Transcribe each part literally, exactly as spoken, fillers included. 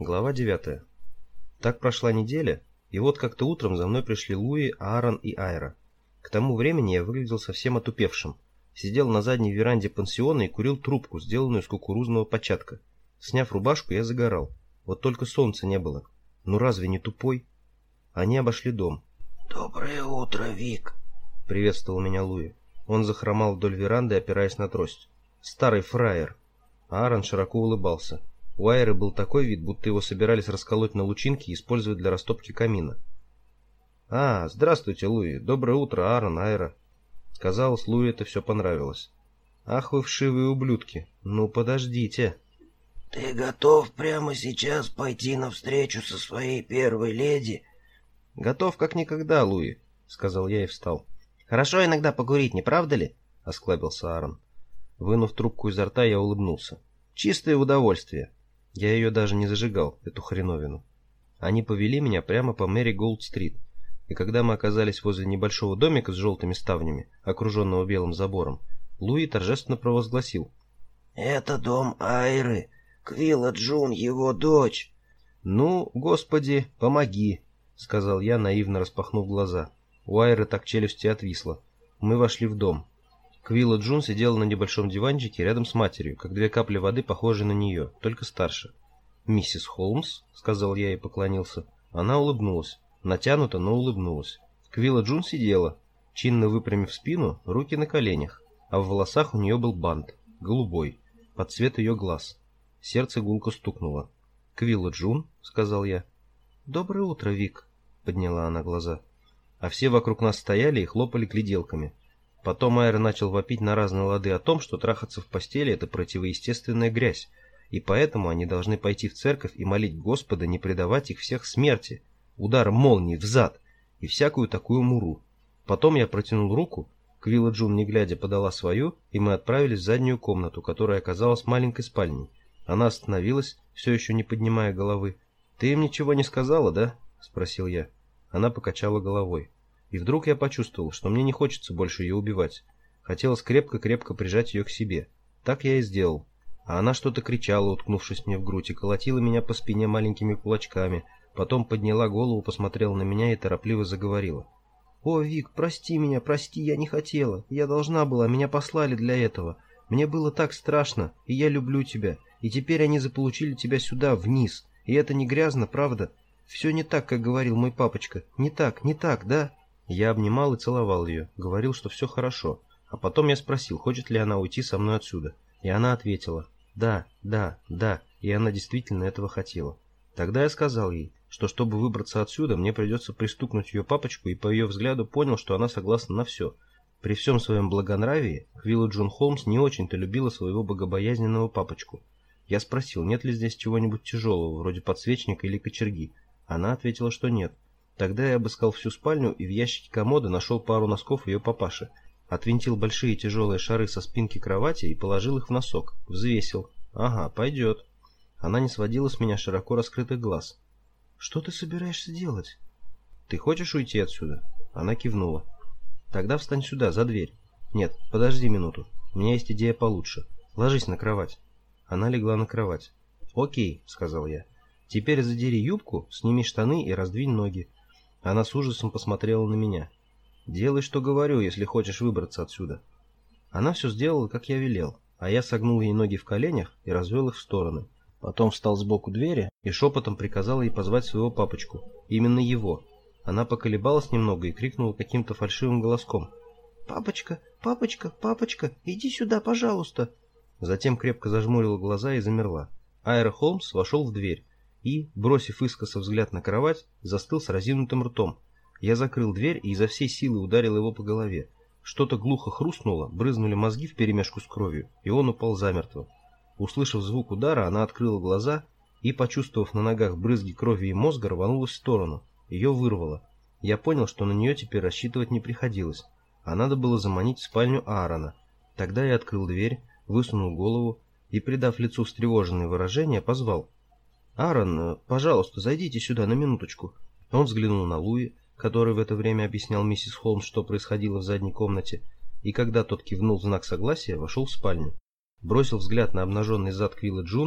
Глава девятая. Так прошла неделя, и вот как-то утром за мной пришли Луи, Аарон и Айра. К тому времени я выглядел совсем отупевшим. Сидел на задней веранде пансиона и курил трубку, сделанную из кукурузного початка. Сняв рубашку, я загорал. Вот только солнца не было. Ну разве не тупой? Они обошли дом. «Доброе утро, Вик!» — приветствовал меня Луи. Он захромал вдоль веранды, опираясь на трость. Старый фраер. Аарон широко улыбался. У Айры был такой вид, будто его собирались расколоть на лучинки и использовать для растопки камина. «А, здравствуйте, Луи. Доброе утро, Аарон, Айра». Казалось, Луи это все понравилось. «Ах вы вшивые ублюдки. Ну подождите». «Ты готов прямо сейчас пойти навстречу со своей первой леди?» «Готов как никогда, Луи», — сказал я и встал. «Хорошо иногда покурить, не правда ли?» — осклабился Аарон. Вынув трубку изо рта, я улыбнулся. «Чистое удовольствие». Я ее даже не зажигал, эту хреновину. Они повели меня прямо по Мэри Голд-стрит, и когда мы оказались возле небольшого домика с желтыми ставнями, окруженного белым забором, Луи торжественно провозгласил: «Это дом Айры, Квилла Джун, его дочь». «Ну, Господи, помоги», — сказал я, наивно распахнув глаза. У Айры так челюсти отвисла. Мы вошли в дом. Квилла Джун сидела на небольшом диванчике рядом с матерью, как две капли воды, похожие на нее, только старше. «Миссис Холмс», — сказал я и поклонился. Она улыбнулась. Натянуто, но улыбнулась. Квилла Джун сидела, чинно выпрямив спину, руки на коленях, а в волосах у нее был бант, голубой, под цвет ее глаз. Сердце гулко стукнуло. «Квилла Джун», — сказал я. «Доброе утро, Вик», — подняла она глаза. А все вокруг нас стояли и хлопали гляделками. Потом Айра начал вопить на разные лады о том, что трахаться в постели — это противоестественная грязь, и поэтому они должны пойти в церковь и молить Господа не предавать их всех смерти, ударом молнии в зад и всякую такую муру. Потом я протянул руку, Квилла Джун, не глядя, подала свою, и мы отправились в заднюю комнату, которая оказалась маленькой спальней. Она остановилась, все еще не поднимая головы. «Ты им ничего не сказала, да?» — спросил я. Она покачала головой. И вдруг я почувствовал, что мне не хочется больше ее убивать. Хотелось крепко-крепко прижать ее к себе. Так я и сделал. А она что-то кричала, уткнувшись мне в грудь, и колотила меня по спине маленькими кулачками. Потом подняла голову, посмотрела на меня и торопливо заговорила. «О, Вик, прости меня, прости, я не хотела. Я должна была, меня послали для этого. Мне было так страшно, и я люблю тебя. И теперь они заполучили тебя сюда, вниз. И это не грязно, правда? Все не так, как говорил мой папочка. Не так, не так, да?» Я обнимал и целовал ее, говорил, что все хорошо. А потом я спросил, хочет ли она уйти со мной отсюда. И она ответила: «Да, да, да», и она действительно этого хотела. Тогда я сказал ей, что чтобы выбраться отсюда, мне придется пристукнуть ее папочку, и по ее взгляду понял, что она согласна на все. При всем своем благонравии Квилла Джун Холмс не очень-то любила своего богобоязненного папочку. Я спросил, нет ли здесь чего-нибудь тяжелого, вроде подсвечника или кочерги. Она ответила, что нет. Тогда я обыскал всю спальню и в ящике комода нашел пару носков ее папаши. Отвинтил большие тяжелые шары со спинки кровати и положил их в носок. Взвесил. Ага, пойдет. Она не сводила с меня широко раскрытых глаз. «Что ты собираешься делать?» «Ты хочешь уйти отсюда?» Она кивнула. «Тогда встань сюда, за дверь». «Нет, подожди минуту. У меня есть идея получше. Ложись на кровать». Она легла на кровать. «Окей», — сказал я. «Теперь задери юбку, сними штаны и раздвинь ноги». Она с ужасом посмотрела на меня. «Делай, что говорю, если хочешь выбраться отсюда». Она все сделала, как я велел, а я согнул ей ноги в коленях и развел их в стороны. Потом встал сбоку двери и шепотом приказал ей позвать своего папочку. Именно его. Она поколебалась немного и крикнула каким-то фальшивым голоском: «Папочка, папочка, папочка, иди сюда, пожалуйста!» Затем крепко зажмурила глаза и замерла. Айра Холмс вошел в дверь и, бросив искоса взгляд на кровать, застыл с разинутым ртом. Я закрыл дверь и изо всей силы ударил его по голове. Что-то глухо хрустнуло, брызнули мозги вперемешку с кровью, и он упал замертво. Услышав звук удара, она открыла глаза и, почувствовав на ногах брызги крови и мозга, рванулась в сторону. Ее вырвало. Я понял, что на нее теперь рассчитывать не приходилось, а надо было заманить в спальню Аарона. Тогда я открыл дверь, высунул голову и, придав лицу встревоженное выражение, позвал: «Аарон, пожалуйста, зайдите сюда на минуточку». Он взглянул на Луи, который в это время объяснял миссис Холмс, что происходило в задней комнате, и когда тот кивнул в знак согласия, вошел в спальню. Бросил взгляд на обнаженный зад Квиллы Джун,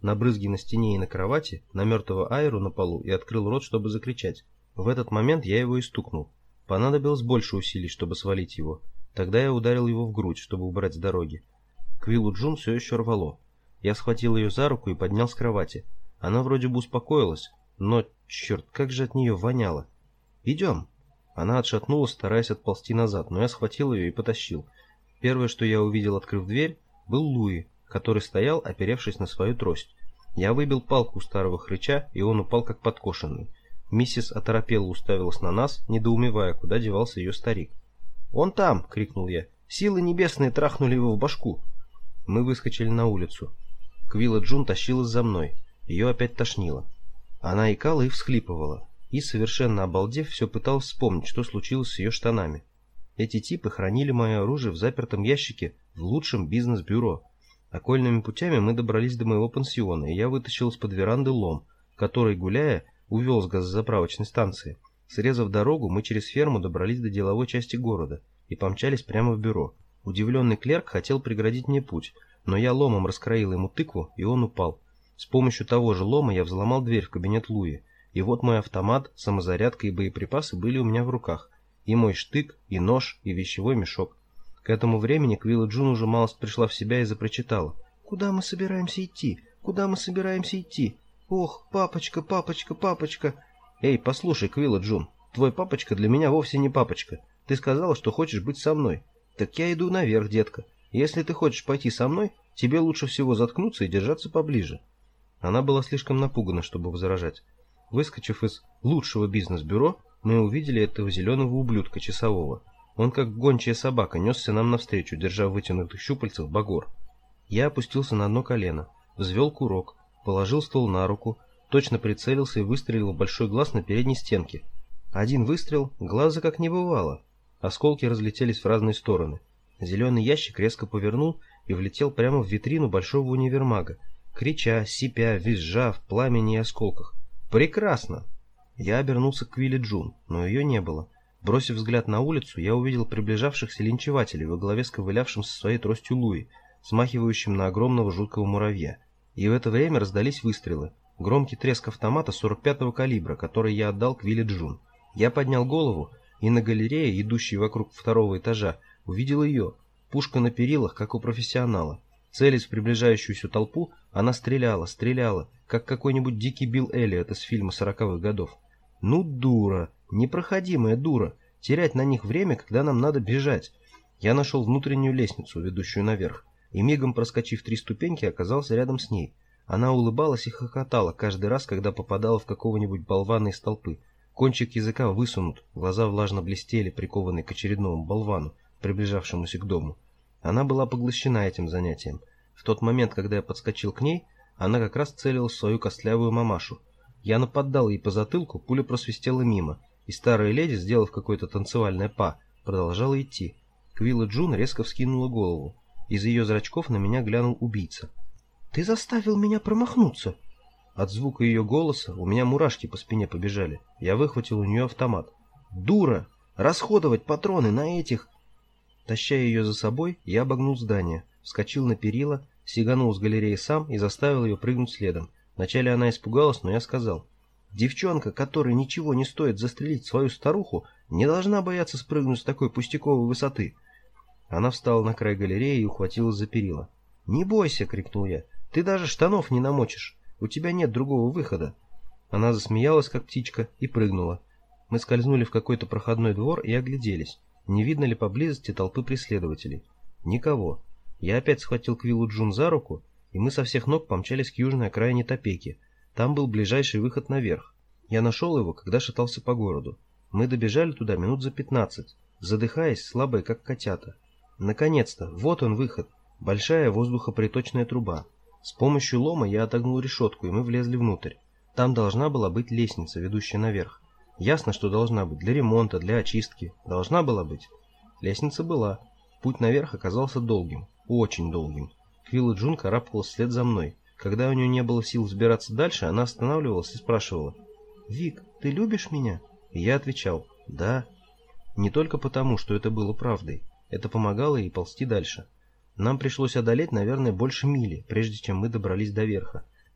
на брызги на стене и на кровати, на мертвого Айру на полу и открыл рот, чтобы закричать. В этот момент я его и стукнул. Понадобилось больше усилий, чтобы свалить его. Тогда я ударил его в грудь, чтобы убрать с дороги. Квиллу Джун все еще рвало. Я схватил ее за руку и поднял с кровати. Она вроде бы успокоилась, но, черт, как же от нее воняло. «Идем!» Она отшатнулась, стараясь отползти назад, но я схватил ее и потащил. Первое, что я увидел, открыв дверь, был Луи, который стоял, оперевшись на свою трость. Я выбил палку у старого хрыча, и он упал как подкошенный. Миссис оторопела уставилась на нас, недоумевая, куда девался ее старик. «Он там!» — крикнул я. «Силы небесные трахнули его в башку!» Мы выскочили на улицу. Квилла Джун тащилась за мной. Ее опять тошнило. Она икала и всхлипывала. И, совершенно обалдев, все пыталась вспомнить, что случилось с ее штанами. Эти типы хранили мое оружие в запертом ящике в лучшем бизнес-бюро. Окольными путями мы добрались до моего пансиона, и я вытащил из-под веранды лом, который, гуляя, увел с газозаправочной станции. Срезав дорогу, мы через ферму добрались до деловой части города и помчались прямо в бюро. Удивленный клерк хотел преградить мне путь, но я ломом раскроил ему тыкву, и он упал. С помощью того же лома я взломал дверь в кабинет Луи, и вот мой автомат, самозарядка и боеприпасы были у меня в руках, и мой штык, и нож, и вещевой мешок. К этому времени Квилла Джун уже малость пришла в себя и запрочитала. «Куда мы собираемся идти? Куда мы собираемся идти? Ох, папочка, папочка, папочка!» «Эй, послушай, Квилла Джун, твой папочка для меня вовсе не папочка. Ты сказала, что хочешь быть со мной. Так я иду наверх, детка. Если ты хочешь пойти со мной, тебе лучше всего заткнуться и держаться поближе». Она была слишком напугана, чтобы возражать. Выскочив из лучшего бизнес-бюро, мы увидели этого зеленого ублюдка часового. Он, как гончая собака, несся нам навстречу, держа в вытянутых щупальцах багор. Я опустился на одно колено, взвел курок, положил ствол на руку, точно прицелился и выстрелил в большой глаз на передней стенке. Один выстрел, глаза как не бывало. Осколки разлетелись в разные стороны. Зеленый ящик резко повернул и влетел прямо в витрину большого универмага, крича, сипя, визжа в пламени и осколках. «Прекрасно!» Я обернулся к Квилле Джун, но ее не было. Бросив взгляд на улицу, я увидел приближавшихся линчевателей во главе с ковылявшим со своей тростью Луи, смахивающим на огромного жуткого муравья. И в это время раздались выстрелы. Громкий треск автомата сорок пятого калибра, который я отдал Квилле Джун. Я поднял голову, и на галерее, идущей вокруг второго этажа, увидел ее. Пушка на перилах, как у профессионала. Целясь в приближающуюся толпу, она стреляла, стреляла, как какой-нибудь дикий Билл Эллиот из фильма сороковых годов. Ну, дура, непроходимая дура, терять на них время, когда нам надо бежать. Я нашел внутреннюю лестницу, ведущую наверх, и мигом проскочив три ступеньки, оказался рядом с ней. Она улыбалась и хохотала каждый раз, когда попадала в какого-нибудь болвана из толпы. Кончик языка высунут, глаза влажно блестели, прикованные к очередному болвану, приближавшемуся к дому. Она была поглощена этим занятием. В тот момент, когда я подскочил к ней, она как раз целилась в свою костлявую мамашу. Я наподдал ей по затылку, пуля просвистела мимо, и старая леди, сделав какое-то танцевальное па, продолжала идти. Квилла Джун резко вскинула голову. Из ее зрачков на меня глянул убийца. «Ты заставил меня промахнуться!» От звука ее голоса у меня мурашки по спине побежали. Я выхватил у нее автомат. «Дура! Расходовать патроны на этих...» Таща ее за собой, я обогнул здание, вскочил на перила, сиганул с галереи сам и заставил ее прыгнуть следом. Вначале она испугалась, но я сказал: «Девчонка, которой ничего не стоит застрелить свою старуху, не должна бояться спрыгнуть с такой пустяковой высоты». Она встала на край галереи и ухватилась за перила. «Не бойся!» — крикнул я. «Ты даже штанов не намочишь. У тебя нет другого выхода». Она засмеялась, как птичка, и прыгнула. Мы скользнули в какой-то проходной двор и огляделись. Не видно ли поблизости толпы преследователей? Никого. Я опять схватил Квиллу Джун за руку, и мы со всех ног помчались к южной окраине Топеки. Там был ближайший выход наверх. Я нашел его, когда шатался по городу. Мы добежали туда минут за пятнадцать, задыхаясь, слабые, как котята. Наконец-то, вот он выход. Большая воздухоприточная труба. С помощью лома я отогнул решетку, и мы влезли внутрь. Там должна была быть лестница, ведущая наверх. Ясно, что должна быть. Для ремонта, для очистки. Должна была быть. Лестница была. Путь наверх оказался долгим. Очень долгим. Квилла Джун карабкалась вслед за мной. Когда у нее не было сил взбираться дальше, она останавливалась и спрашивала: «Вик, ты любишь меня?» И я отвечал: «Да». Не только потому, что это было правдой. Это помогало ей ползти дальше. Нам пришлось одолеть, наверное, больше мили, прежде чем мы добрались до верха.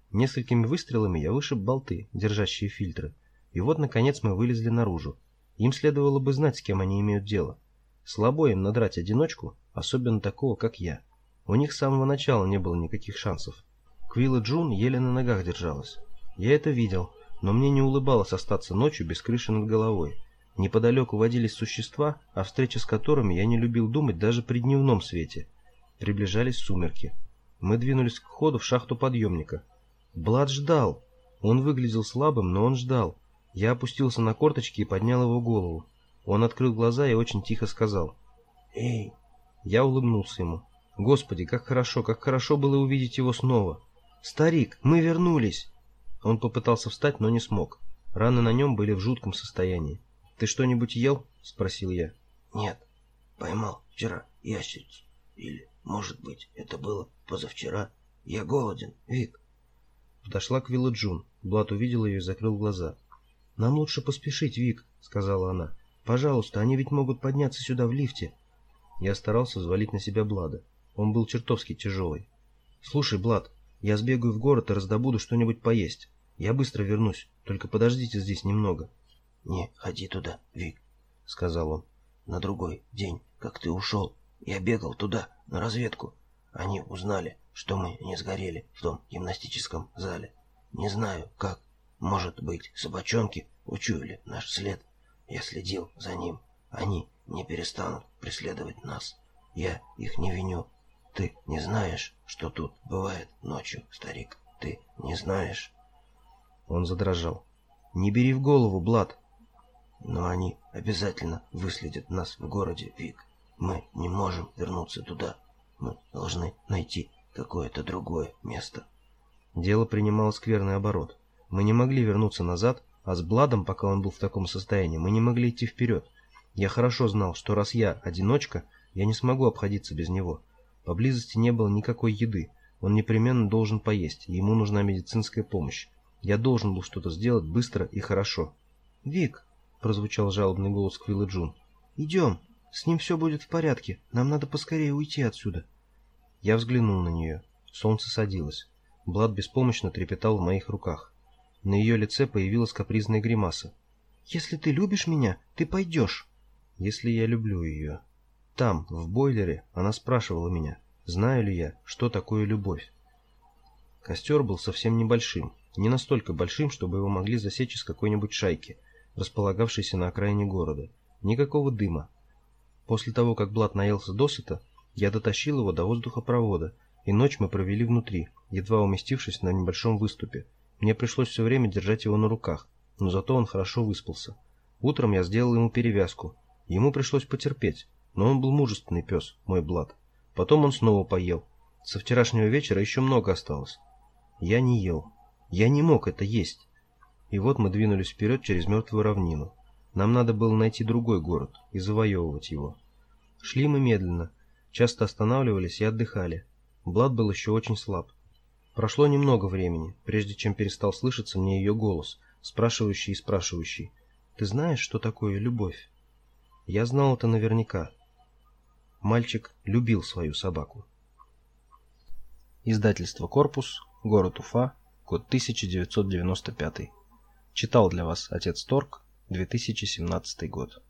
Несколькими выстрелами я вышиб болты, держащие фильтры. И вот, наконец, мы вылезли наружу. Им следовало бы знать, с кем они имеют дело. Слабо им надрать одиночку, особенно такого, как я. У них с самого начала не было никаких шансов. Квилла Джун еле на ногах держалась. Я это видел, но мне не улыбалось остаться ночью без крыши над головой. Неподалеку водились существа, о встрече с которыми я не любил думать даже при дневном свете. Приближались сумерки. Мы двинулись к входу в шахту подъемника. Блад ждал. Он выглядел слабым, но он ждал. Я опустился на корточки и поднял его голову. Он открыл глаза и очень тихо сказал: «Эй!» Я улыбнулся ему. Господи, как хорошо, как хорошо было увидеть его снова. «Старик, мы вернулись!» Он попытался встать, но не смог. Раны на нем были в жутком состоянии. «Ты что-нибудь ел?» — спросил я. «Нет, поймал вчера ящерицу. Или, может быть, это было позавчера. Я голоден, Вик». Подошла Квилла Джун. Блад увидел ее и закрыл глаза. «Нам лучше поспешить, Вик», — сказала она. «Пожалуйста, они ведь могут подняться сюда в лифте». Я старался взвалить на себя Блада. Он был чертовски тяжелый. «Слушай, Блад, я сбегаю в город и раздобуду что-нибудь поесть. Я быстро вернусь, только подождите здесь немного». «Не ходи туда, Вик», — сказал он. «На другой день, как ты ушел, я бегал туда, на разведку. Они узнали, что мы не сгорели в том гимнастическом зале. Не знаю, как. Может быть, собачонки учуяли наш след. Я следил за ним. Они не перестанут преследовать нас. Я их не виню. Ты не знаешь, что тут бывает ночью, старик? Ты не знаешь?» Он задрожал. «Не бери в голову, Блад». «Но они обязательно выследят нас в городе, Вик. Мы не можем вернуться туда. Мы должны найти какое-то другое место». Дело принимало скверный оборот. Мы не могли вернуться назад, а с Бладом, пока он был в таком состоянии, мы не могли идти вперед. Я хорошо знал, что раз я одиночка, я не смогу обходиться без него. Поблизости не было никакой еды. Он непременно должен поесть, ему нужна медицинская помощь. Я должен был что-то сделать быстро и хорошо. «Вик», — прозвучал жалобный голос Квиллы Джун, — «идем. С ним все будет в порядке. Нам надо поскорее уйти отсюда». Я взглянул на нее. Солнце садилось. Блад беспомощно трепетал в моих руках. На ее лице появилась капризная гримаса. «Если ты любишь меня, ты пойдешь». «Если я люблю ее». Там, в бойлере, она спрашивала меня, знаю ли я, что такое любовь. Костер был совсем небольшим, не настолько большим, чтобы его могли засечь из какой-нибудь шайки, располагавшейся на окраине города. Никакого дыма. После того, как Блад наелся досыта, я дотащил его до воздухопровода, и ночь мы провели внутри, едва уместившись на небольшом выступе. Мне пришлось все время держать его на руках, но зато он хорошо выспался. Утром я сделал ему перевязку. Ему пришлось потерпеть, но он был мужественный пес, мой Блад. Потом он снова поел. Со вчерашнего вечера еще много осталось. Я не ел. Я не мог это есть. И вот мы двинулись вперед через мертвую равнину. Нам надо было найти другой город и завоевывать его. Шли мы медленно, часто останавливались и отдыхали. Блад был еще очень слаб. Прошло немного времени, прежде чем перестал слышаться мне ее голос, спрашивающий и спрашивающий: «Ты знаешь, что такое любовь?» Я знал это наверняка. Мальчик любил свою собаку. Издательство «Корпус», город Уфа, год тысяча девятьсот девяносто пятый. Читал для вас отец Торг, две тысячи семнадцатый год.